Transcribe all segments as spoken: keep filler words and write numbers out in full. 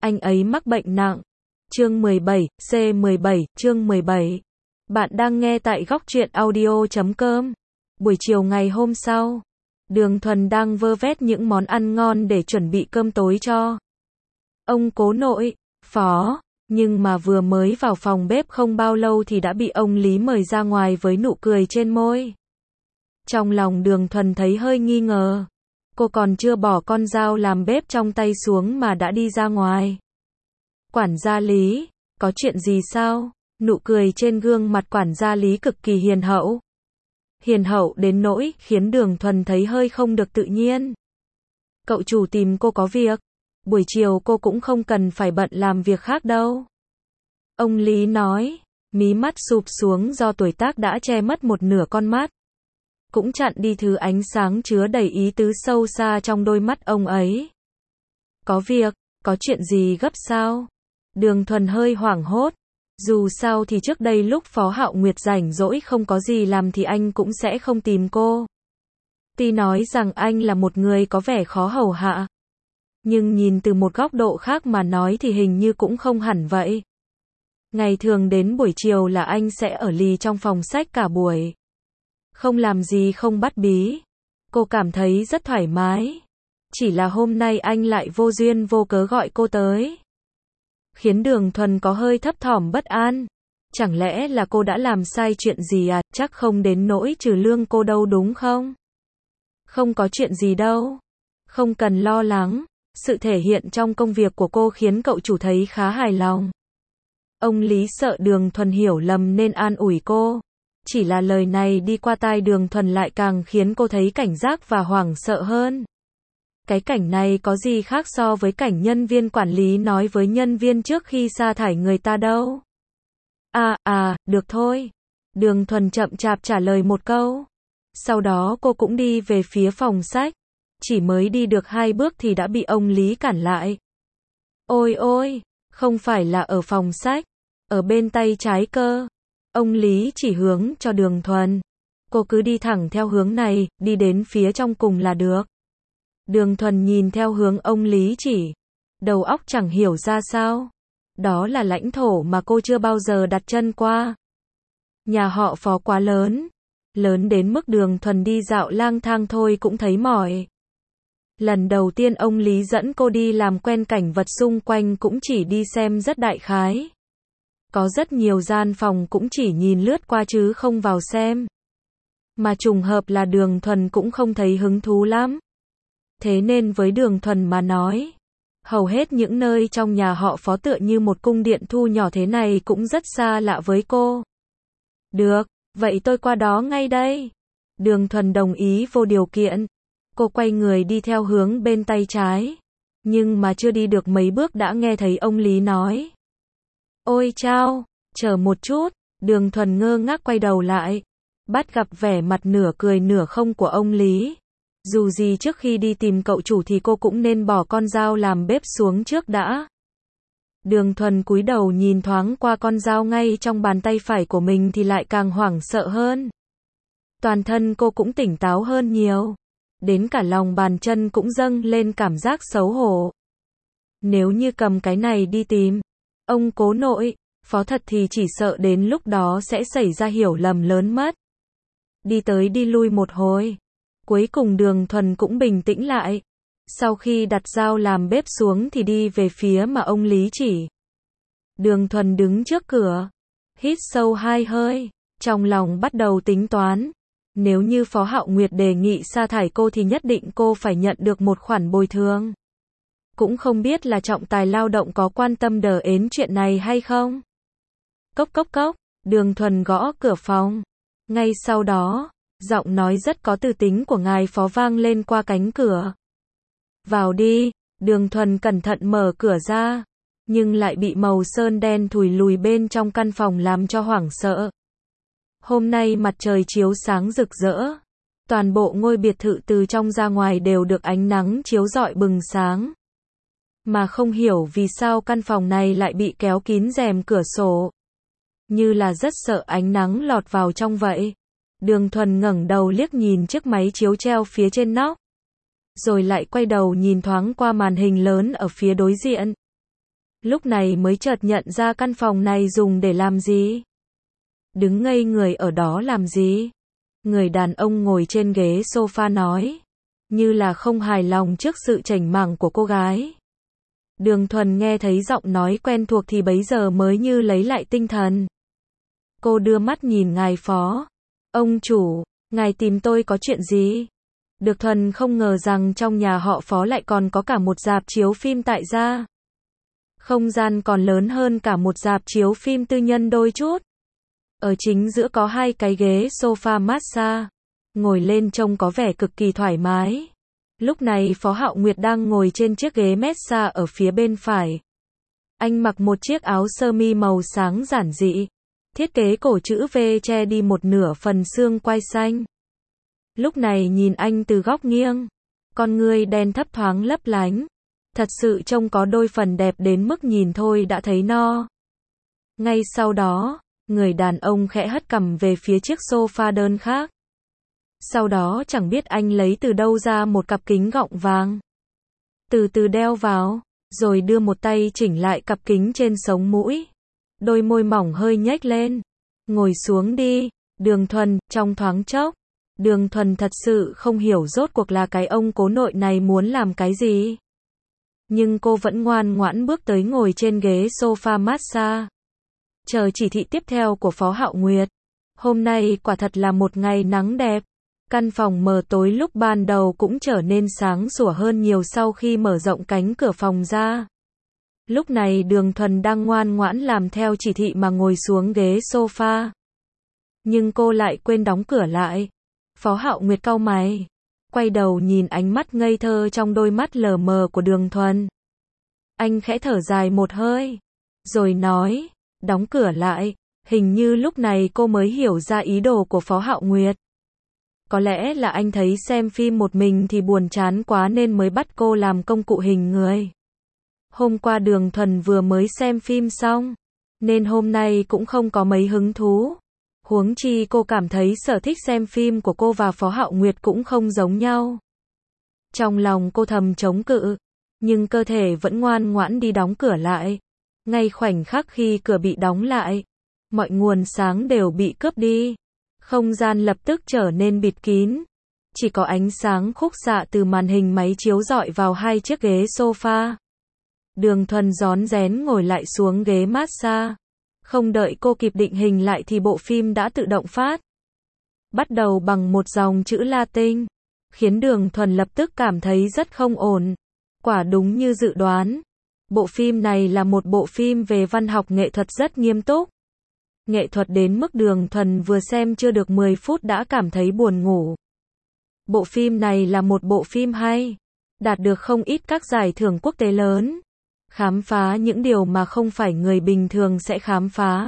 anh ấy mắc bệnh nặng. Chương mười bảy, C mười bảy, chương mười bảy. Bạn đang nghe tại góc truyện audio chấm com. Buổi chiều ngày hôm sau, Đường Thuần đang vơ vét những món ăn ngon để chuẩn bị cơm tối cho ông cố nội, Phó, nhưng mà vừa mới vào phòng bếp không bao lâu thì đã bị ông Lý mời ra ngoài với nụ cười trên môi. Trong lòng Đường Thuần thấy hơi nghi ngờ, cô còn chưa bỏ con dao làm bếp trong tay xuống mà đã đi ra ngoài. Quản gia Lý, có chuyện gì sao? Nụ cười trên gương mặt quản gia Lý cực kỳ hiền hậu. Hiền hậu đến nỗi khiến Đường Thuần thấy hơi không được tự nhiên. Cậu chủ tìm cô có việc, buổi chiều cô cũng không cần phải bận làm việc khác đâu. Ông Lý nói, mí mắt sụp xuống do tuổi tác đã che mất một nửa con mắt. Cũng chặn đi thứ ánh sáng chứa đầy ý tứ sâu xa trong đôi mắt ông ấy. Có việc, có chuyện gì gấp sao? Đường Thuần hơi hoảng hốt. Dù sao thì trước đây lúc Phó Hạo Nguyệt rảnh rỗi không có gì làm thì anh cũng sẽ không tìm cô. Tuy nói rằng anh là một người có vẻ khó hầu hạ, nhưng nhìn từ một góc độ khác mà nói thì hình như cũng không hẳn vậy. Ngày thường đến buổi chiều là anh sẽ ở lì trong phòng sách cả buổi. Không làm gì không bắt bí. Cô cảm thấy rất thoải mái. Chỉ là hôm nay anh lại vô duyên vô cớ gọi cô tới, khiến Đường Thuần có hơi thấp thỏm bất an. Chẳng lẽ là cô đã làm sai chuyện gì à? Chắc không đến nỗi trừ lương cô đâu đúng không? Không có chuyện gì đâu. Không cần lo lắng. Sự thể hiện trong công việc của cô khiến cậu chủ thấy khá hài lòng. Ông Lý sợ Đường Thuần hiểu lầm nên an ủi cô. Chỉ là lời này đi qua tai Đường Thuần lại càng khiến cô thấy cảnh giác và hoảng sợ hơn. Cái cảnh này có gì khác so với cảnh nhân viên quản lý nói với nhân viên trước khi sa thải người ta đâu. À, à, được thôi. Đường Thuần chậm chạp trả lời một câu. Sau đó cô cũng đi về phía phòng sách. Chỉ mới đi được hai bước thì đã bị ông Lý cản lại. Ôi ôi, không phải là ở phòng sách, ở bên tay trái cơ. Ông Lý chỉ hướng cho Đường Thuần. Cô cứ đi thẳng theo hướng này, đi đến phía trong cùng là được. Đường Thuần nhìn theo hướng ông Lý chỉ. Đầu óc chẳng hiểu ra sao. Đó là lãnh thổ mà cô chưa bao giờ đặt chân qua. Nhà họ Phó quá lớn. Lớn đến mức Đường Thuần đi dạo lang thang thôi cũng thấy mỏi. Lần đầu tiên ông Lý dẫn cô đi làm quen cảnh vật xung quanh cũng chỉ đi xem rất đại khái. Có rất nhiều gian phòng cũng chỉ nhìn lướt qua chứ không vào xem. Mà trùng hợp là Đường Thuần cũng không thấy hứng thú lắm. Thế nên với Đường Thuần mà nói, hầu hết những nơi trong nhà họ Phó tựa như một cung điện thu nhỏ thế này cũng rất xa lạ với cô. Được, vậy tôi qua đó ngay đây. Đường Thuần đồng ý vô điều kiện. Cô quay người đi theo hướng bên tay trái. Nhưng mà chưa đi được mấy bước đã nghe thấy ông Lý nói. Ôi chao, chờ một chút. Đường Thuần ngơ ngác quay đầu lại. Bắt gặp vẻ mặt nửa cười nửa không của ông Lý. Dù gì trước khi đi tìm cậu chủ thì cô cũng nên bỏ con dao làm bếp xuống trước đã. Đường Thuần cúi đầu nhìn thoáng qua con dao ngay trong bàn tay phải của mình thì lại càng hoảng sợ hơn. Toàn thân cô cũng tỉnh táo hơn nhiều. Đến cả lòng bàn chân cũng dâng lên cảm giác xấu hổ. Nếu như cầm cái này đi tìm ông cố nội, Phó thật thì chỉ sợ đến lúc đó sẽ xảy ra hiểu lầm lớn mất. Đi tới đi lui một hồi. Cuối cùng Đường Thuần cũng bình tĩnh lại. Sau khi đặt dao làm bếp xuống thì đi về phía mà ông Lý chỉ. Đường Thuần đứng trước cửa. Hít sâu hai hơi. Trong lòng bắt đầu tính toán. Nếu như Phó Hạo Nguyệt đề nghị sa thải cô thì nhất định cô phải nhận được một khoản bồi thường. Cũng không biết là trọng tài lao động có quan tâm đờ ến chuyện này hay không. Cốc cốc cốc. Đường Thuần gõ cửa phòng. Ngay sau đó, giọng nói rất có tư tính của ngài Phó vang lên qua cánh cửa. Vào đi. Đường Thuần cẩn thận mở cửa ra, nhưng lại bị màu sơn đen thùi lùi bên trong căn phòng làm cho hoảng sợ. Hôm nay mặt trời chiếu sáng rực rỡ. Toàn bộ ngôi biệt thự từ trong ra ngoài đều được ánh nắng chiếu rọi bừng sáng. Mà không hiểu vì sao căn phòng này lại bị kéo kín rèm cửa sổ. Như là rất sợ ánh nắng lọt vào trong vậy. Đường Thuần ngẩng đầu liếc nhìn chiếc máy chiếu treo phía trên nóc. Rồi lại quay đầu nhìn thoáng qua màn hình lớn ở phía đối diện. Lúc này mới chợt nhận ra căn phòng này dùng để làm gì. Đứng ngây người ở đó làm gì? Người đàn ông ngồi trên ghế sofa nói, như là không hài lòng trước sự chảnh mảng của cô gái. Đường Thuần nghe thấy giọng nói quen thuộc thì bấy giờ mới như lấy lại tinh thần. Cô đưa mắt nhìn ngài phó. Ông chủ, ngài tìm tôi có chuyện gì? Đường Thuần không ngờ rằng trong nhà họ Phó lại còn có cả một rạp chiếu phim tại gia. Không gian còn lớn hơn cả một rạp chiếu phim tư nhân đôi chút. Ở chính giữa có hai cái ghế sofa massage. Ngồi lên trông có vẻ cực kỳ thoải mái. Lúc này Phó Hạo Nguyệt đang ngồi trên chiếc ghế massage ở phía bên phải. Anh mặc một chiếc áo sơ mi màu sáng giản dị. Thiết kế cổ chữ V che đi một nửa phần xương quai xanh. Lúc này nhìn anh từ góc nghiêng. Con ngươi đen thấp thoáng lấp lánh. Thật sự trông có đôi phần đẹp đến mức nhìn thôi đã thấy no. Ngay sau đó, người đàn ông khẽ hất cằm về phía chiếc sofa đơn khác. Sau đó chẳng biết anh lấy từ đâu ra một cặp kính gọng vàng. Từ từ đeo vào, rồi đưa một tay chỉnh lại cặp kính trên sống mũi. Đôi môi mỏng hơi nhếch lên. Ngồi xuống đi, Đường Thuần, trong thoáng chốc. Đường Thuần thật sự không hiểu rốt cuộc là cái ông cố nội này muốn làm cái gì. Nhưng cô vẫn ngoan ngoãn bước tới ngồi trên ghế sofa massage. Chờ chỉ thị tiếp theo của Phó Hạo Nguyệt. Hôm nay quả thật là một ngày nắng đẹp. Căn phòng mờ tối lúc ban đầu cũng trở nên sáng sủa hơn nhiều sau khi mở rộng cánh cửa phòng ra. Lúc này Đường Thuần đang ngoan ngoãn làm theo chỉ thị mà ngồi xuống ghế sofa. Nhưng cô lại quên đóng cửa lại. Phó Hạo Nguyệt cau mày. Quay đầu nhìn ánh mắt ngây thơ trong đôi mắt lờ mờ của Đường Thuần. Anh khẽ thở dài một hơi. Rồi nói, đóng cửa lại. Hình như lúc này cô mới hiểu ra ý đồ của Phó Hạo Nguyệt. Có lẽ là anh thấy xem phim một mình thì buồn chán quá nên mới bắt cô làm công cụ hình người. Hôm qua Đường Thuần vừa mới xem phim xong, nên hôm nay cũng không có mấy hứng thú. Huống chi cô cảm thấy sở thích xem phim của cô và Phó Hạo Nguyệt cũng không giống nhau. Trong lòng cô thầm chống cự, nhưng cơ thể vẫn ngoan ngoãn đi đóng cửa lại. Ngay khoảnh khắc khi cửa bị đóng lại, mọi nguồn sáng đều bị cướp đi. Không gian lập tức trở nên bịt kín. Chỉ có ánh sáng khúc xạ từ màn hình máy chiếu rọi vào hai chiếc ghế sofa. Đường Thuần rón rén ngồi lại xuống ghế massage. Không đợi cô kịp định hình lại thì bộ phim đã tự động phát. Bắt đầu bằng một dòng chữ Latin, khiến Đường Thuần lập tức cảm thấy rất không ổn. Quả đúng như dự đoán. Bộ phim này là một bộ phim về văn học nghệ thuật rất nghiêm túc. Nghệ thuật đến mức Đường Thuần vừa xem chưa được mười phút đã cảm thấy buồn ngủ. Bộ phim này là một bộ phim hay, đạt được không ít các giải thưởng quốc tế lớn. Khám phá những điều mà không phải người bình thường sẽ khám phá.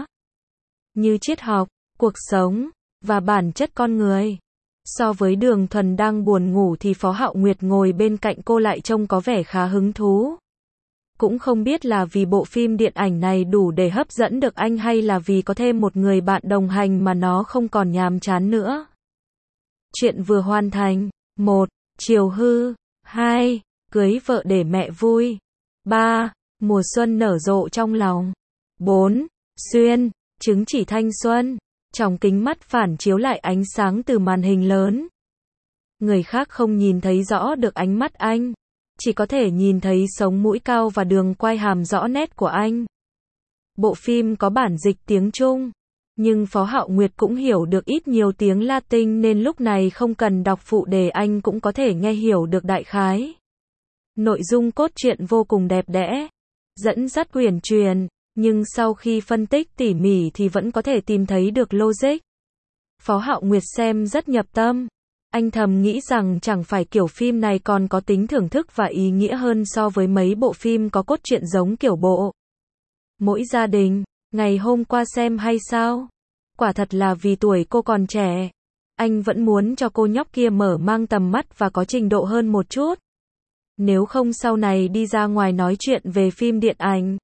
Như triết học, cuộc sống, và bản chất con người. So với Đường Thuần đang buồn ngủ thì Phó Hạo Nguyệt ngồi bên cạnh cô lại trông có vẻ khá hứng thú. Cũng không biết là vì bộ phim điện ảnh này đủ để hấp dẫn được anh hay là vì có thêm một người bạn đồng hành mà nó không còn nhàm chán nữa. Chuyện vừa hoàn thành. một. Chiều hư. hai. Cưới vợ để mẹ vui. ba. Mùa xuân nở rộ trong lòng. bốn. Xuyên. Chứng chỉ thanh xuân. Trong kính mắt phản chiếu lại ánh sáng từ màn hình lớn. Người khác không nhìn thấy rõ được ánh mắt anh. Chỉ có thể nhìn thấy sống mũi cao và đường quai hàm rõ nét của anh. Bộ phim có bản dịch tiếng Trung, nhưng Phó Hạo Nguyệt cũng hiểu được ít nhiều tiếng Latin nên lúc này không cần đọc phụ đề anh cũng có thể nghe hiểu được đại khái. Nội dung cốt truyện vô cùng đẹp đẽ, dẫn dắt uyển chuyển, nhưng sau khi phân tích tỉ mỉ thì vẫn có thể tìm thấy được logic. Phó Hạo Nguyệt xem rất nhập tâm. Anh thầm nghĩ rằng chẳng phải kiểu phim này còn có tính thưởng thức và ý nghĩa hơn so với mấy bộ phim có cốt truyện giống kiểu bộ Mỗi gia đình. Ngày hôm qua xem hay sao? Quả thật là vì tuổi cô còn trẻ. Anh vẫn muốn cho cô nhóc kia mở mang tầm mắt và có trình độ hơn một chút. Nếu không sau này đi ra ngoài nói chuyện về phim điện ảnh.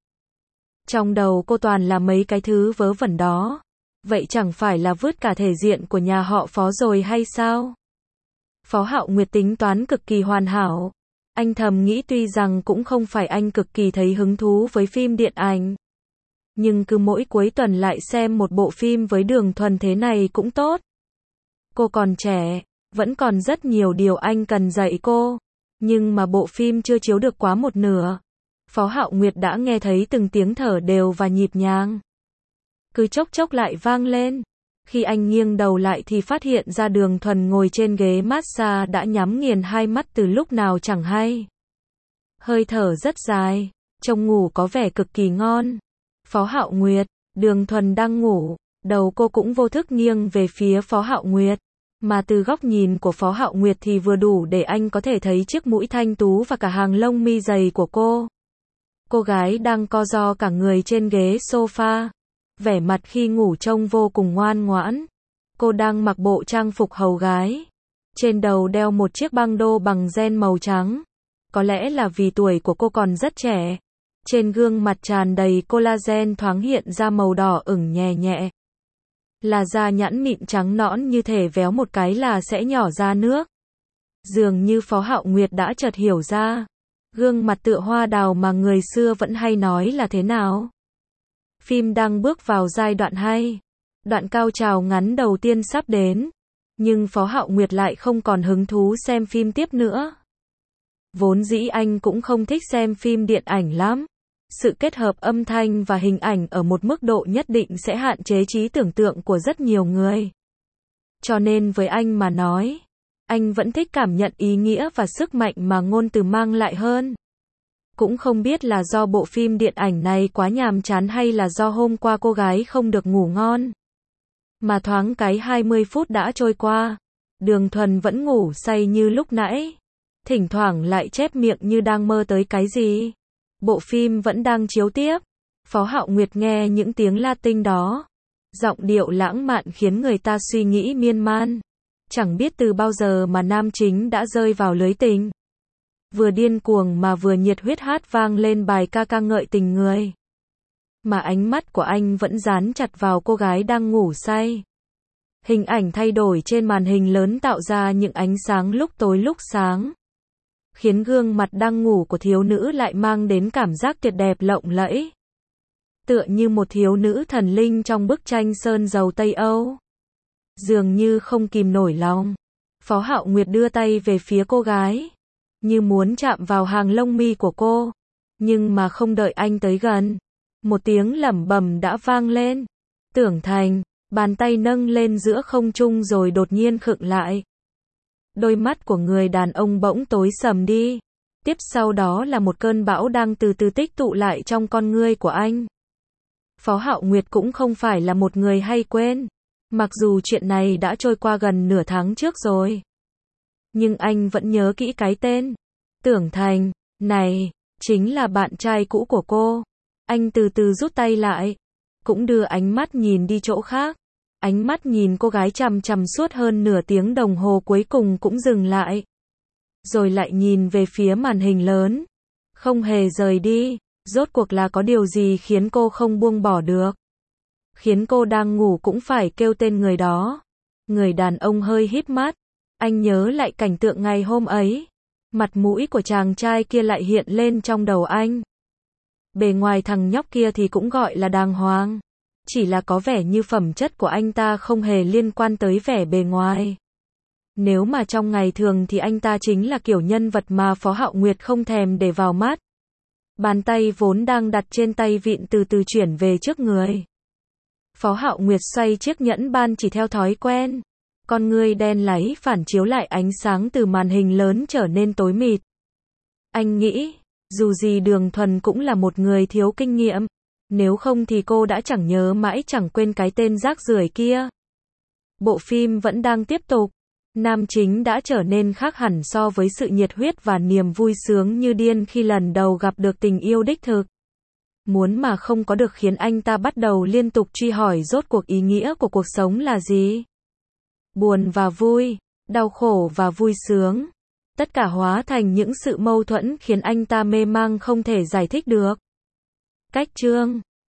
Trong đầu cô toàn là mấy cái thứ vớ vẩn đó. Vậy chẳng phải là vứt cả thể diện của nhà họ Phó rồi hay sao? Phó Hạo Nguyệt tính toán cực kỳ hoàn hảo. Anh thầm nghĩ tuy rằng cũng không phải anh cực kỳ thấy hứng thú với phim điện ảnh. Nhưng cứ mỗi cuối tuần lại xem một bộ phim với Đường Thuần thế này cũng tốt. Cô còn trẻ, vẫn còn rất nhiều điều anh cần dạy cô. Nhưng mà bộ phim chưa chiếu được quá một nửa. Phó Hạo Nguyệt đã nghe thấy từng tiếng thở đều và nhịp nhàng. Cứ chốc chốc lại vang lên. Khi anh nghiêng đầu lại thì phát hiện ra Đường Thuần ngồi trên ghế massage đã nhắm nghiền hai mắt từ lúc nào chẳng hay. Hơi thở rất dài, trông ngủ có vẻ cực kỳ ngon. Phó Hạo Nguyệt, Đường Thuần đang ngủ, đầu cô cũng vô thức nghiêng về phía Phó Hạo Nguyệt. Mà từ góc nhìn của Phó Hạo Nguyệt thì vừa đủ để anh có thể thấy chiếc mũi thanh tú và cả hàng lông mi dày của cô. Cô gái đang co ro cả người trên ghế sofa. Vẻ mặt khi ngủ trông vô cùng ngoan ngoãn. Cô đang mặc bộ trang phục hầu gái. Trên đầu đeo một chiếc băng đô bằng ren màu trắng. Có lẽ là vì tuổi của cô còn rất trẻ. Trên gương mặt tràn đầy collagen thoáng hiện ra màu đỏ ửng nhẹ nhẹ. Là da nhẵn mịn trắng nõn như thể véo một cái là sẽ nhỏ ra nước. Dường như Phó Hạo Nguyệt đã chợt hiểu ra. Gương mặt tựa hoa đào mà người xưa vẫn hay nói là thế nào. Phim đang bước vào giai đoạn hay. Đoạn cao trào ngắn đầu tiên sắp đến. Nhưng Phó Hạo Nguyệt lại không còn hứng thú xem phim tiếp nữa. Vốn dĩ anh cũng không thích xem phim điện ảnh lắm. Sự kết hợp âm thanh và hình ảnh ở một mức độ nhất định sẽ hạn chế trí tưởng tượng của rất nhiều người. Cho nên với anh mà nói, anh vẫn thích cảm nhận ý nghĩa và sức mạnh mà ngôn từ mang lại hơn. Cũng không biết là do bộ phim điện ảnh này quá nhàm chán hay là do hôm qua cô gái không được ngủ ngon. Mà thoáng cái hai mươi phút đã trôi qua, Đường Thuần vẫn ngủ say như lúc nãy. Thỉnh thoảng lại chép miệng như đang mơ tới cái gì. Bộ phim vẫn đang chiếu tiếp. Phó Hạo Nguyệt nghe những tiếng Latin đó. Giọng điệu lãng mạn khiến người ta suy nghĩ miên man. Chẳng biết từ bao giờ mà nam chính đã rơi vào lưới tình. Vừa điên cuồng mà vừa nhiệt huyết hát vang lên bài ca ca ngợi tình người. Mà ánh mắt của anh vẫn dán chặt vào cô gái đang ngủ say. Hình ảnh thay đổi trên màn hình lớn tạo ra những ánh sáng lúc tối lúc sáng. Khiến gương mặt đang ngủ của thiếu nữ lại mang đến cảm giác tuyệt đẹp lộng lẫy. Tựa như một thiếu nữ thần linh trong bức tranh sơn dầu Tây Âu. Dường như không kìm nổi lòng. Phó Hạo Nguyệt đưa tay về phía cô gái. Như muốn chạm vào hàng lông mi của cô. Nhưng mà không đợi anh tới gần. Một tiếng lẩm bẩm đã vang lên. Tưởng thành, bàn tay nâng lên giữa không trung rồi đột nhiên khựng lại. Đôi mắt của người đàn ông bỗng tối sầm đi. Tiếp sau đó là một cơn bão đang từ từ tích tụ lại trong con ngươi của anh. Phó Hạo Nguyệt cũng không phải là một người hay quên. Mặc dù chuyện này đã trôi qua gần nửa tháng trước rồi. Nhưng anh vẫn nhớ kỹ cái tên. Tưởng Thành, này, chính là bạn trai cũ của cô. Anh từ từ rút tay lại. Cũng đưa ánh mắt nhìn đi chỗ khác. Ánh mắt nhìn cô gái chằm chằm suốt hơn nửa tiếng đồng hồ cuối cùng cũng dừng lại. Rồi lại nhìn về phía màn hình lớn. Không hề rời đi. Rốt cuộc là có điều gì khiến cô không buông bỏ được. Khiến cô đang ngủ cũng phải kêu tên người đó. Người đàn ông hơi híp mắt. Anh nhớ lại cảnh tượng ngày hôm ấy. Mặt mũi của chàng trai kia lại hiện lên trong đầu anh. Bề ngoài thằng nhóc kia thì cũng gọi là đàng hoàng. Chỉ là có vẻ như phẩm chất của anh ta không hề liên quan tới vẻ bề ngoài. Nếu mà trong ngày thường thì anh ta chính là kiểu nhân vật mà Phó Hạo Nguyệt không thèm để vào mắt. Bàn tay vốn đang đặt trên tay vịn từ từ chuyển về trước người. Phó Hạo Nguyệt xoay chiếc nhẫn ban chỉ theo thói quen. Con ngươi đen láy phản chiếu lại ánh sáng từ màn hình lớn trở nên tối mịt. Anh nghĩ, dù gì Đường Thuần cũng là một người thiếu kinh nghiệm. Nếu không thì cô đã chẳng nhớ mãi chẳng quên cái tên rác rưởi kia. Bộ phim vẫn đang tiếp tục. Nam chính đã trở nên khác hẳn so với sự nhiệt huyết và niềm vui sướng như điên khi lần đầu gặp được tình yêu đích thực. Muốn mà không có được khiến anh ta bắt đầu liên tục truy hỏi rốt cuộc ý nghĩa của cuộc sống là gì. Buồn và vui, đau khổ và vui sướng. Tất cả hóa thành những sự mâu thuẫn khiến anh ta mê mang không thể giải thích được. Cách chương